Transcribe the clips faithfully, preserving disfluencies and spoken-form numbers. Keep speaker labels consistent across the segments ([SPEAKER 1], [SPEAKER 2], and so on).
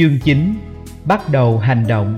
[SPEAKER 1] Chương chín. Bắt đầu hành động.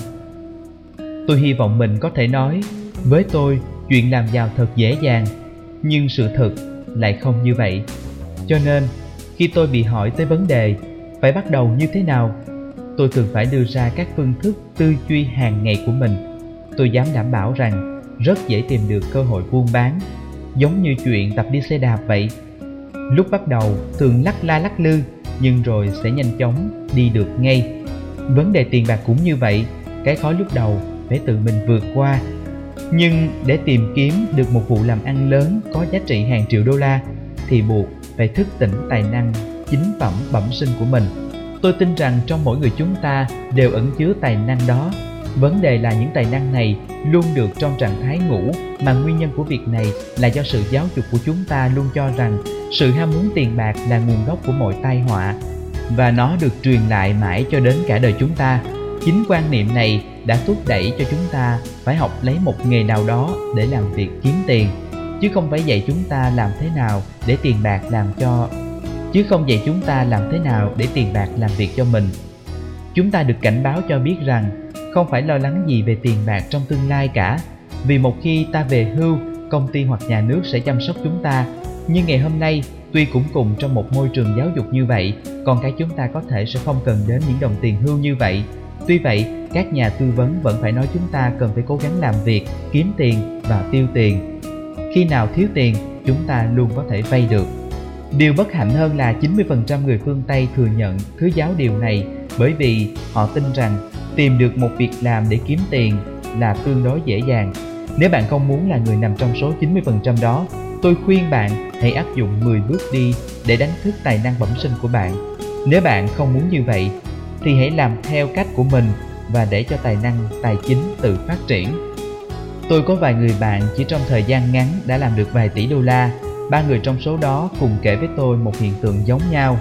[SPEAKER 1] Tôi hy vọng mình có thể nói, với tôi, chuyện làm giàu thật dễ dàng, nhưng sự thật lại không như vậy. Cho nên, khi tôi bị hỏi tới vấn đề phải bắt đầu như thế nào, tôi thường phải đưa ra các phương thức tư duy hàng ngày của mình. Tôi dám đảm bảo rằng rất dễ tìm được cơ hội buôn bán, giống như chuyện tập đi xe đạp vậy. Lúc bắt đầu thường lắc la lắc lư, nhưng rồi sẽ nhanh chóng đi được ngay. Vấn đề tiền bạc cũng như vậy, cái khó lúc đầu phải tự mình vượt qua. Nhưng để tìm kiếm được một vụ làm ăn lớn có giá trị hàng triệu đô la thì buộc phải thức tỉnh tài năng chính phẩm bẩm sinh của mình. Tôi tin rằng trong mỗi người chúng ta đều ẩn chứa tài năng đó. Vấn đề là những tài năng này luôn được trong trạng thái ngủ, mà nguyên nhân của việc này là do sự giáo dục của chúng ta luôn cho rằng sự ham muốn tiền bạc là nguồn gốc của mọi tai họa, và nó được truyền lại mãi cho đến cả đời chúng ta. Chính quan niệm này đã thúc đẩy cho chúng ta phải học lấy một nghề nào đó để làm việc kiếm tiền, chứ không phải dạy chúng ta làm thế nào để tiền bạc làm cho chứ không dạy chúng ta làm thế nào để tiền bạc làm việc cho mình. Chúng ta được cảnh báo cho biết rằng không phải lo lắng gì về tiền bạc trong tương lai cả, vì một khi ta về hưu, công ty hoặc nhà nước sẽ chăm sóc chúng ta. Nhưng ngày hôm nay, tuy cũng cùng trong một môi trường giáo dục như vậy, con cái chúng ta có thể sẽ không cần đến những đồng tiền hưu như vậy. Tuy vậy, các nhà tư vấn vẫn phải nói chúng ta cần phải cố gắng làm việc, kiếm tiền và tiêu tiền. Khi nào thiếu tiền, chúng ta luôn có thể vay được. Điều bất hạnh hơn là chín mươi phần trăm người phương Tây thừa nhận thứ giáo điều này, bởi vì họ tin rằng tìm được một việc làm để kiếm tiền là tương đối dễ dàng. Nếu bạn không muốn là người nằm trong số chín mươi phần trăm đó, tôi khuyên bạn hãy áp dụng mười bước đi để đánh thức tài năng bẩm sinh của bạn. Nếu bạn không muốn như vậy, thì hãy làm theo cách của mình và để cho tài năng tài chính tự phát triển. Tôi có vài người bạn chỉ trong thời gian ngắn đã làm được vài tỷ đô la. Ba người trong số đó cùng kể với tôi một hiện tượng giống nhau.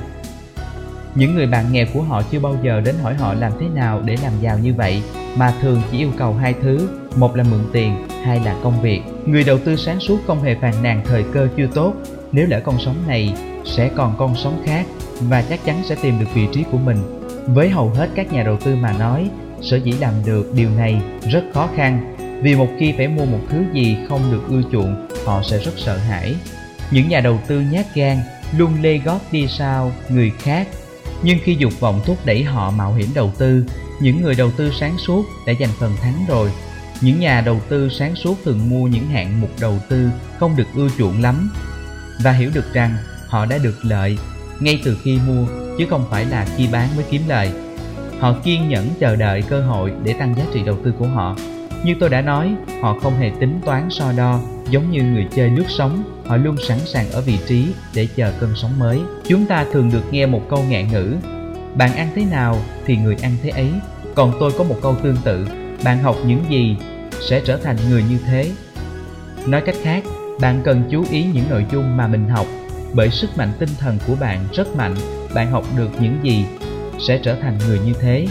[SPEAKER 1] Những người bạn nghèo của họ chưa bao giờ đến hỏi họ làm thế nào để làm giàu như vậy, mà thường chỉ yêu cầu hai thứ: một là mượn tiền, hai là công việc. Người đầu tư sáng suốt không hề phàn nàn thời cơ chưa tốt. Nếu lỡ con sóng này, sẽ còn con sóng khác, và chắc chắn sẽ tìm được vị trí của mình. Với hầu hết các nhà đầu tư mà nói, sở dĩ làm được điều này rất khó khăn, vì một khi phải mua một thứ gì không được ưa chuộng, họ sẽ rất sợ hãi. Những nhà đầu tư nhát gan luôn lê gót đi sau người khác, nhưng khi dục vọng thúc đẩy họ mạo hiểm đầu tư, những người đầu tư sáng suốt đã giành phần thắng rồi. Những nhà đầu tư sáng suốt thường mua những hạng mục đầu tư không được ưa chuộng lắm, và hiểu được rằng họ đã được lợi ngay từ khi mua, chứ không phải là khi bán mới kiếm lời. Họ kiên nhẫn chờ đợi cơ hội để tăng giá trị đầu tư của họ. Như tôi đã nói, họ không hề tính toán so đo, giống như người chơi lướt sóng. Họ luôn sẵn sàng ở vị trí để chờ cơn sóng mới. Chúng ta thường được nghe một câu ngạn ngữ: bạn ăn thế nào thì người ăn thế ấy. Còn tôi có một câu tương tự: bạn học những gì sẽ trở thành người như thế. Nói cách khác, bạn cần chú ý những nội dung mà mình học, bởi sức mạnh tinh thần của bạn rất mạnh. Bạn học được những gì sẽ trở thành người như thế.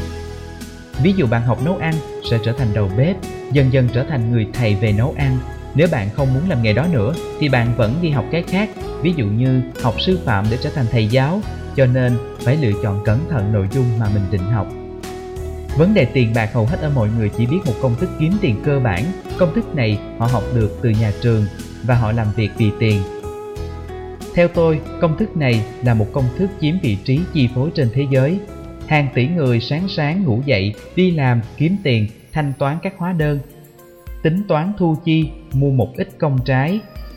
[SPEAKER 1] Ví dụ bạn học nấu ăn sẽ trở thành đầu bếp, dần dần trở thành người thầy về nấu ăn. Nếu bạn không muốn làm nghề đó nữa thì bạn vẫn đi học cái khác, ví dụ như học sư phạm để trở thành thầy giáo. Cho nên phải lựa chọn cẩn thận nội dung mà mình định học. Vấn đề tiền bạc hầu hết ở mọi người chỉ biết một công thức kiếm tiền cơ bản. Công thức này họ học được từ nhà trường và họ làm việc vì tiền. Theo tôi, công thức này là một công thức chiếm vị trí chi phối trên thế giới. Hàng tỷ người sáng sáng ngủ dậy, đi làm, kiếm tiền, thanh toán các hóa đơn, tính toán thu chi, mua một ít công trái,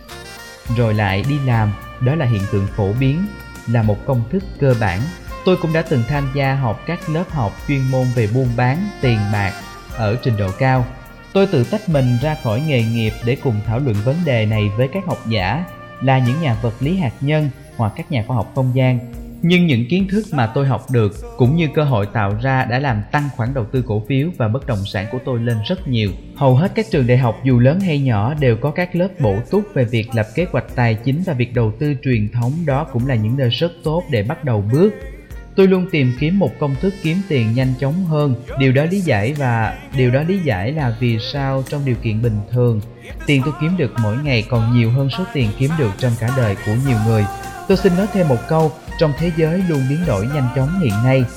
[SPEAKER 1] rồi lại đi làm. Đó là hiện tượng phổ biến, là một công thức cơ bản. Tôi cũng đã từng tham gia học các lớp học chuyên môn về buôn bán, tiền bạc ở trình độ cao. Tôi tự tách mình ra khỏi nghề nghiệp để cùng thảo luận vấn đề này với các học giả là những nhà vật lý hạt nhân hoặc các nhà khoa học không gian. Nhưng những kiến thức mà tôi học được cũng như cơ hội tạo ra đã làm tăng khoản đầu tư cổ phiếu và bất động sản của tôi lên rất nhiều. Hầu hết các trường đại học dù lớn hay nhỏ đều có các lớp bổ túc về việc lập kế hoạch tài chính và việc đầu tư truyền thống. Đó cũng là những nơi rất tốt để bắt đầu bước. Tôi luôn tìm kiếm một công thức kiếm tiền nhanh chóng hơn. Điều đó lý giải và điều đó lý giải là vì sao trong điều kiện bình thường, tiền tôi kiếm được mỗi ngày còn nhiều hơn số tiền kiếm được trong cả đời của nhiều người. Tôi xin nói thêm một câu: trong thế giới luôn biến đổi nhanh chóng hiện nay,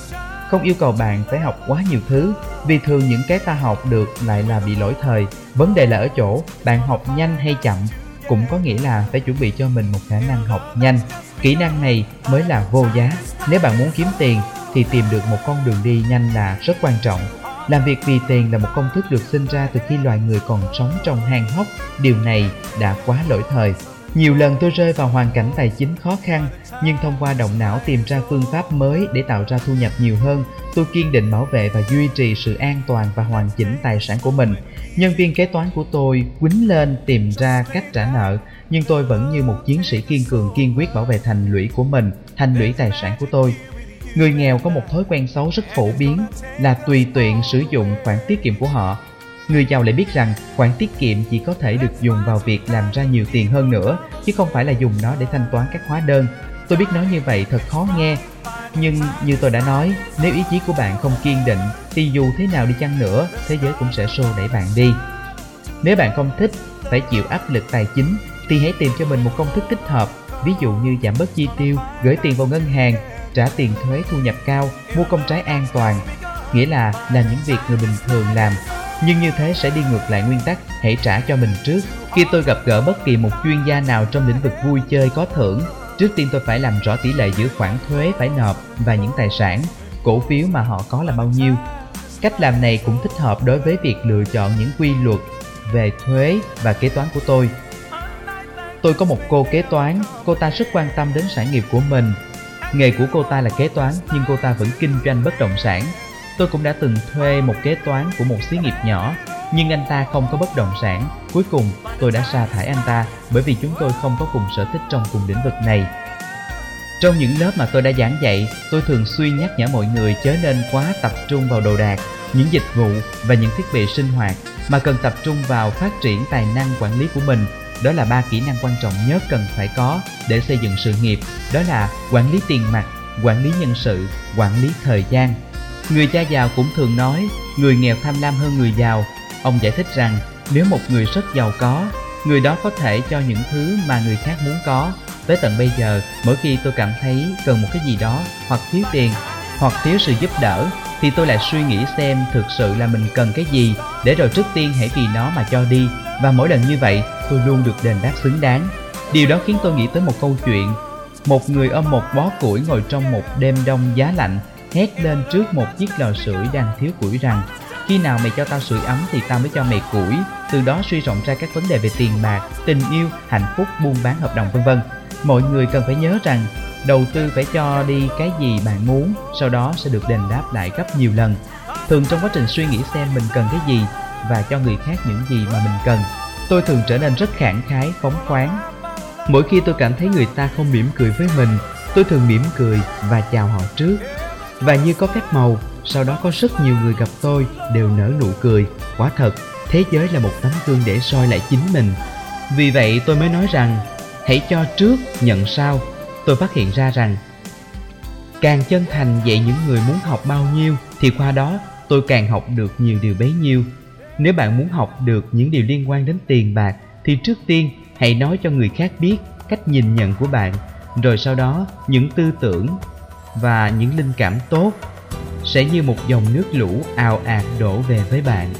[SPEAKER 1] không yêu cầu bạn phải học quá nhiều thứ, vì thường những cái ta học được lại là bị lỗi thời. Vấn đề là ở chỗ bạn học nhanh hay chậm, cũng có nghĩa là phải chuẩn bị cho mình một khả năng học nhanh. Kỹ năng này mới là vô giá. Nếu bạn muốn kiếm tiền thì tìm được một con đường đi nhanh là rất quan trọng. Làm việc vì tiền là một công thức được sinh ra từ khi loài người còn sống trong hang hốc. Điều này đã quá lỗi thời. Nhiều lần tôi rơi vào hoàn cảnh tài chính khó khăn, nhưng thông qua động não tìm ra phương pháp mới để tạo ra thu nhập nhiều hơn, tôi kiên định bảo vệ và duy trì sự an toàn và hoàn chỉnh tài sản của mình. Nhân viên kế toán của tôi quýnh lên tìm ra cách trả nợ, nhưng tôi vẫn như một chiến sĩ kiên cường kiên quyết bảo vệ thành lũy của mình, thành lũy tài sản của tôi. Người nghèo có một thói quen xấu rất phổ biến là tùy tiện sử dụng khoản tiết kiệm của họ. Người giàu lại biết rằng khoản tiết kiệm chỉ có thể được dùng vào việc làm ra nhiều tiền hơn nữa, chứ không phải là dùng nó để thanh toán các hóa đơn. Tôi biết nói như vậy thật khó nghe, nhưng như tôi đã nói, nếu ý chí của bạn không kiên định thì dù thế nào đi chăng nữa, thế giới cũng sẽ xô đẩy bạn đi. Nếu bạn không thích phải chịu áp lực tài chính thì hãy tìm cho mình một công thức thích hợp, ví dụ như giảm bớt chi tiêu, gửi tiền vào ngân hàng, trả tiền thuế thu nhập cao, mua công trái an toàn, nghĩa là làm những việc người bình thường làm. Nhưng như thế sẽ đi ngược lại nguyên tắc hãy trả cho mình trước. Khi tôi gặp gỡ bất kỳ một chuyên gia nào trong lĩnh vực vui chơi có thưởng, trước tiên tôi phải làm rõ tỷ lệ giữa khoản thuế phải nộp và những tài sản, cổ phiếu mà họ có là bao nhiêu. Cách làm này cũng thích hợp đối với việc lựa chọn những quy luật về thuế và kế toán của tôi. Tôi có một cô kế toán, cô ta rất quan tâm đến sản nghiệp của mình. Nghề của cô ta là kế toán, nhưng cô ta vẫn kinh doanh bất động sản. Tôi cũng đã từng thuê một kế toán của một xí nghiệp nhỏ, nhưng anh ta không có bất động sản. Cuối cùng tôi đã sa thải anh ta bởi vì chúng tôi không có cùng sở thích trong cùng lĩnh vực này. Trong những lớp mà tôi đã giảng dạy, tôi thường xuyên nhắc nhở mọi người chớ nên quá tập trung vào đồ đạc, những dịch vụ và những thiết bị sinh hoạt, mà cần tập trung vào phát triển tài năng quản lý của mình. Đó là ba kỹ năng quan trọng nhất cần phải có để xây dựng sự nghiệp. Đó là quản lý tiền mặt, quản lý nhân sự, quản lý thời gian. Người cha giàu cũng thường nói, người nghèo tham lam hơn người giàu. Ông giải thích rằng, nếu một người rất giàu có, người đó có thể cho những thứ mà người khác muốn có. Tới tận bây giờ, mỗi khi tôi cảm thấy cần một cái gì đó, hoặc thiếu tiền, hoặc thiếu sự giúp đỡ, thì tôi lại suy nghĩ xem thực sự là mình cần cái gì, để rồi trước tiên hãy vì nó mà cho đi. Và mỗi lần như vậy, tôi luôn được đền đáp xứng đáng. Điều đó khiến tôi nghĩ tới một câu chuyện. Một người ôm một bó củi ngồi trong một đêm đông giá lạnh, hét lên trước một chiếc lò sưởi đang thiếu củi rằng, khi nào mày cho tao sưởi ấm thì tao mới cho mày củi. Từ đó suy rộng ra các vấn đề về tiền bạc, tình yêu, hạnh phúc, buôn bán hợp đồng vân vân. Mọi người cần phải nhớ rằng đầu tư phải cho đi cái gì bạn muốn, sau đó sẽ được đền đáp lại gấp nhiều lần. Thường trong quá trình suy nghĩ xem mình cần cái gì và cho người khác những gì mà mình cần, tôi thường trở nên rất khẳng khái, phóng khoáng. Mỗi khi tôi cảm thấy người ta không mỉm cười với mình, tôi thường mỉm cười và chào họ trước. Và như có phép màu, sau đó có rất nhiều người gặp tôi đều nở nụ cười. Quả thật, thế giới là một tấm gương để soi lại chính mình. Vì vậy tôi mới nói rằng, hãy cho trước, nhận sau. Tôi phát hiện ra rằng, càng chân thành dạy những người muốn học bao nhiêu, thì qua đó tôi càng học được nhiều điều bấy nhiêu. Nếu bạn muốn học được những điều liên quan đến tiền bạc, thì trước tiên hãy nói cho người khác biết cách nhìn nhận của bạn, rồi sau đó những tư tưởng và những linh cảm tốt sẽ như một dòng nước lũ ào ạt đổ về với bạn.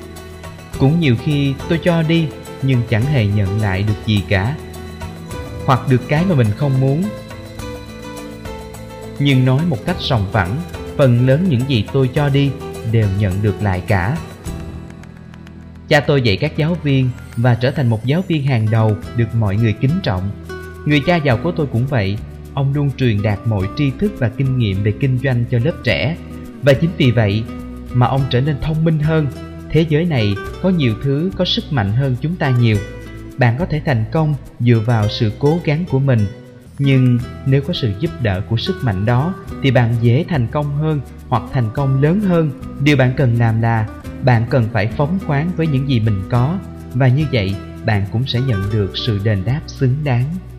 [SPEAKER 1] Cũng nhiều khi tôi cho đi nhưng chẳng hề nhận lại được gì cả, hoặc được cái mà mình không muốn. Nhưng nói một cách sòng phẳng, phần lớn những gì tôi cho đi đều nhận được lại cả. Cha tôi dạy các giáo viên và trở thành một giáo viên hàng đầu được mọi người kính trọng. Người cha giàu của tôi cũng vậy. Ông luôn truyền đạt mọi tri thức và kinh nghiệm về kinh doanh cho lớp trẻ. Và chính vì vậy mà ông trở nên thông minh hơn. Thế giới này có nhiều thứ có sức mạnh hơn chúng ta nhiều. Bạn có thể thành công dựa vào sự cố gắng của mình, nhưng nếu có sự giúp đỡ của sức mạnh đó thì bạn dễ thành công hơn hoặc thành công lớn hơn. Điều bạn cần làm là bạn cần phải phóng khoáng với những gì mình có, và như vậy bạn cũng sẽ nhận được sự đền đáp xứng đáng.